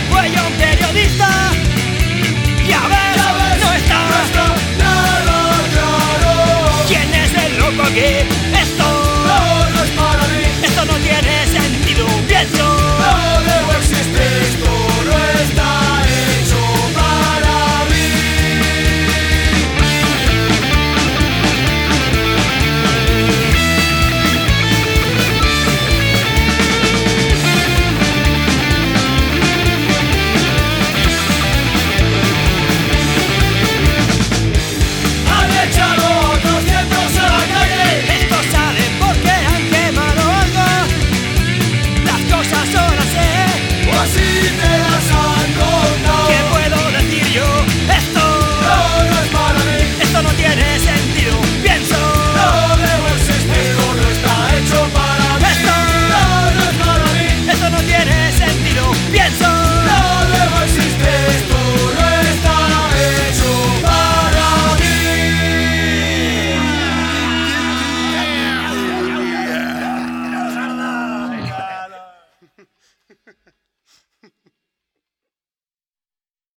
el cuello a un periodista. Ya ves, no está nada claro. ¿Quién es el loco aquí? Esto No es para mí. Esto no tiene sentido, pienso. No debo existir. Esto no está hecho para mí. Han echado 200 a la calle. Estos saben por qué han quemado algo. Las cosas son así. O así te